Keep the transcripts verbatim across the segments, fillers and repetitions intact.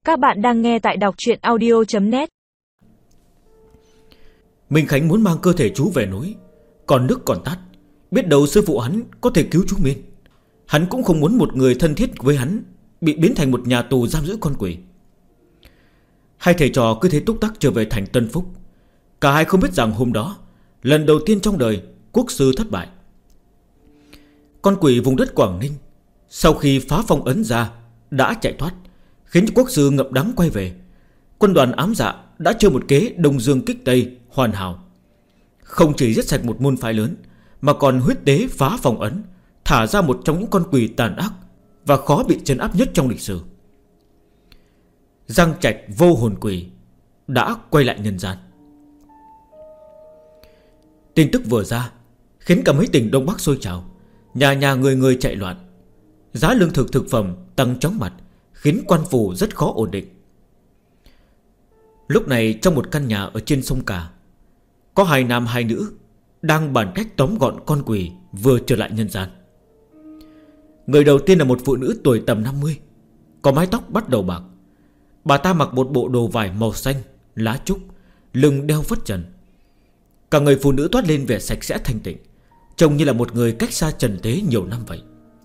Các bạn đang nghe tại đọc truyện audio chấm net. Minh Khánh muốn mang cơ thể chú về núi, còn nước còn tát, biết đâu sư phụ hắn có thể cứu chú Miên. Hắn cũng không muốn một người thân thiết với hắn bị biến thành một nhà tù giam giữ con quỷ. Hai thầy trò cứ thế túc tắc trở về thành Tân Phúc. Cả hai không biết rằng hôm đó, lần đầu tiên trong đời quốc sư thất bại. Con quỷ vùng đất Quảng Ninh sau khi phá phong ấn ra đã chạy thoát, khiến cho quốc sư ngậm đắng quay về. Quân đoàn ám dạ đã chơi một kế Đông Dương kích Tây hoàn hảo, không chỉ giết sạch một môn phái lớn, mà còn huyết tế phá phong ấn, thả ra một trong những con quỷ tàn ác và khó bị trấn áp nhất trong lịch sử. Giang Trạch vô hồn quỷ đã quay lại nhân gian. Tin tức vừa ra khiến cả mấy tỉnh Đông Bắc sôi trào, nhà nhà người người chạy loạn. Giá lương thực thực phẩm tăng chóng mặt, khiến quan phủ rất khó ổn định. Lúc này trong một căn nhà ở trên sông Cả, có hai nam hai nữ đang bàn cách tóm gọn con quỷ vừa trở lại nhân gian. Người đầu tiên là một phụ nữ tuổi tầm năm mươi, có mái tóc bắt đầu bạc. Bà ta mặc một bộ đồ vải màu xanh lá trúc, lưng đeo phất trần. Cả người phụ nữ toát lên vẻ sạch sẽ thanh tịnh, trông như là một người cách xa trần thế nhiều năm vậy.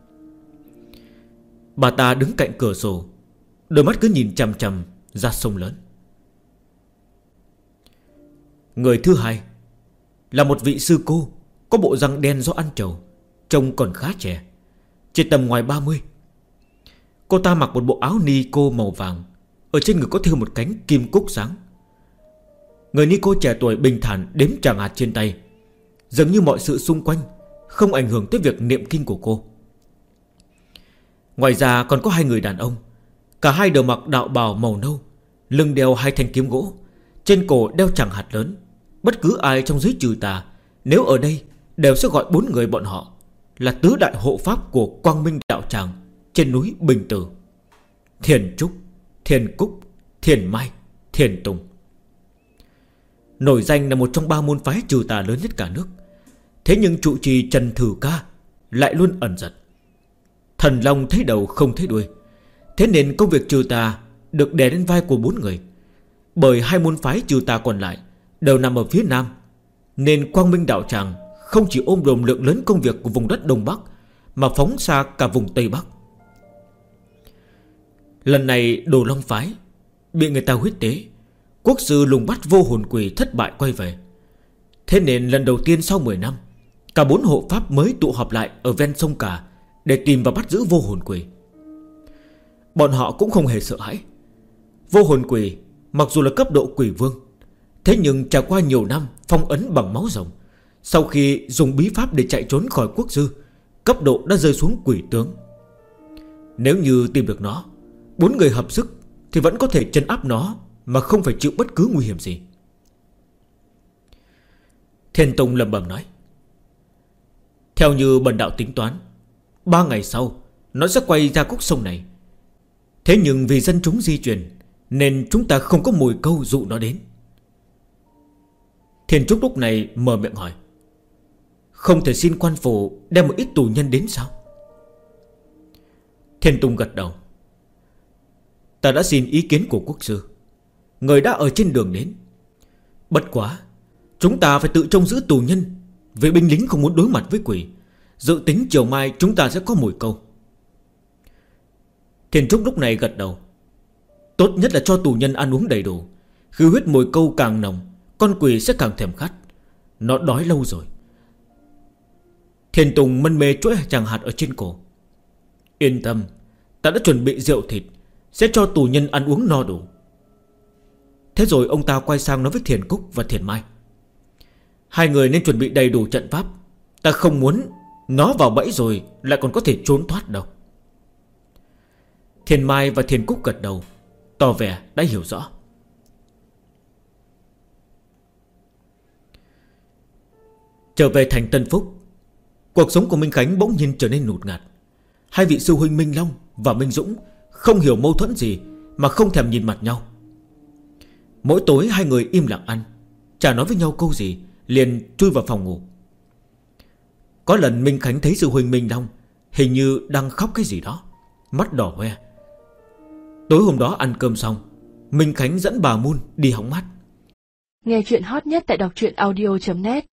Bà ta đứng cạnh cửa sổ, đôi mắt cứ nhìn chằm chằm ra sông lớn. Người thứ hai là một vị sư cô, có bộ răng đen do ăn trầu, trông còn khá trẻ, chỉ tầm ngoài ba mươi. Cô ta mặc một bộ áo ni cô màu vàng, ở trên người có thêu một cánh kim cúc sáng. Người ni cô trẻ tuổi bình thản đếm tràng hạt trên tay, dường như mọi sự xung quanh không ảnh hưởng tới việc niệm kinh của cô. Ngoài ra còn có hai người đàn ông, cả hai đều mặc đạo bào màu nâu, lưng đeo hai thanh kiếm gỗ, trên cổ đeo tràng hạt lớn. Bất cứ ai trong giới trừ tà nếu ở đây đều sẽ gọi bốn người bọn họ là tứ đại hộ pháp của Quang Minh đạo tràng trên núi Bình Tử: Thiền Trúc, Thiền Cúc, Thiền Mai, Thiền Tùng. Nổi danh là một trong ba môn phái trừ tà lớn nhất cả nước. Thế nhưng trụ trì Trần Thử Ca lại luôn ẩn giật. Thần long thấy đầu không thấy đuôi, thế nên công việc trừ tà được đè lên vai của bốn người. Bởi hai môn phái trừ tà còn lại đều nằm ở phía nam, nên Quang Minh đạo tràng không chỉ ôm đồm lượng lớn công việc của vùng đất Đông Bắc, mà phóng xa cả vùng Tây Bắc. Lần này Đồ Long phái bị người ta huyết tế, quốc sư lùng bắt vô hồn quỷ thất bại quay về. Thế nên lần đầu tiên sau mười năm, cả bốn hộ pháp mới tụ họp lại ở ven sông Cả để tìm và bắt giữ vô hồn quỷ. Bọn họ cũng không hề sợ hãi. Vô hồn quỷ mặc dù là cấp độ quỷ vương, thế nhưng trải qua nhiều năm phong ấn bằng máu rồng, sau khi dùng bí pháp để chạy trốn khỏi quốc sư, cấp độ đã rơi xuống quỷ tướng. Nếu như tìm được nó, bốn người hợp sức thì vẫn có thể trấn áp nó mà không phải chịu bất cứ nguy hiểm gì. Thiên Tông lẩm bẩm nói: Theo như bần đạo tính toán, ba ngày sau nó sẽ quay ra khúc sông này. Thế nhưng vì dân chúng di chuyển, nên chúng ta không có mồi câu dụ nó đến. Thiên Trúc lúc này mở miệng hỏi: Không thể xin quan phủ đem một ít tù nhân đến sao? Thiên Tùng gật đầu: Ta đã xin ý kiến của quốc sư, người đã ở trên đường đến. Bất quá chúng ta phải tự trông giữ tù nhân, vì binh lính không muốn đối mặt với quỷ. Dự tính chiều mai chúng ta sẽ có mồi câu. Thiên Trúc lúc này gật đầu: Tốt nhất là cho tù nhân ăn uống đầy đủ. Khi huyết mồi câu càng nồng, con quỷ sẽ càng thèm khát. Nó đói lâu rồi. Thiên Tùng mân mê chuỗi tràng hạt ở trên cổ: Yên tâm, ta đã chuẩn bị rượu thịt, sẽ cho tù nhân ăn uống no đủ. Thế rồi ông ta quay sang nói với Thiền Cúc và Thiền Mai: Hai người nên chuẩn bị đầy đủ trận pháp. Ta không muốn nó vào bẫy rồi lại còn có thể trốn thoát đâu. Thiền Mai và Thiền Cúc gật đầu, tỏ vẻ đã hiểu rõ. Trở về thành Tân Phúc, cuộc sống của Minh Khánh bỗng nhiên trở nên ngột ngạt. Hai vị sư huynh Minh Long và Minh Dũng không hiểu mâu thuẫn gì mà không thèm nhìn mặt nhau. Mỗi tối hai người im lặng ăn, chả nói với nhau câu gì, liền chui vào phòng ngủ. Có lần Minh Khánh thấy sư huynh Minh Long hình như đang khóc cái gì đó, mắt đỏ hoe. Tối hôm đó ăn cơm xong, Minh Khánh dẫn bà Mun đi hóng mát. Nghe chuyện hot nhất tại đọc truyện audio chấm net.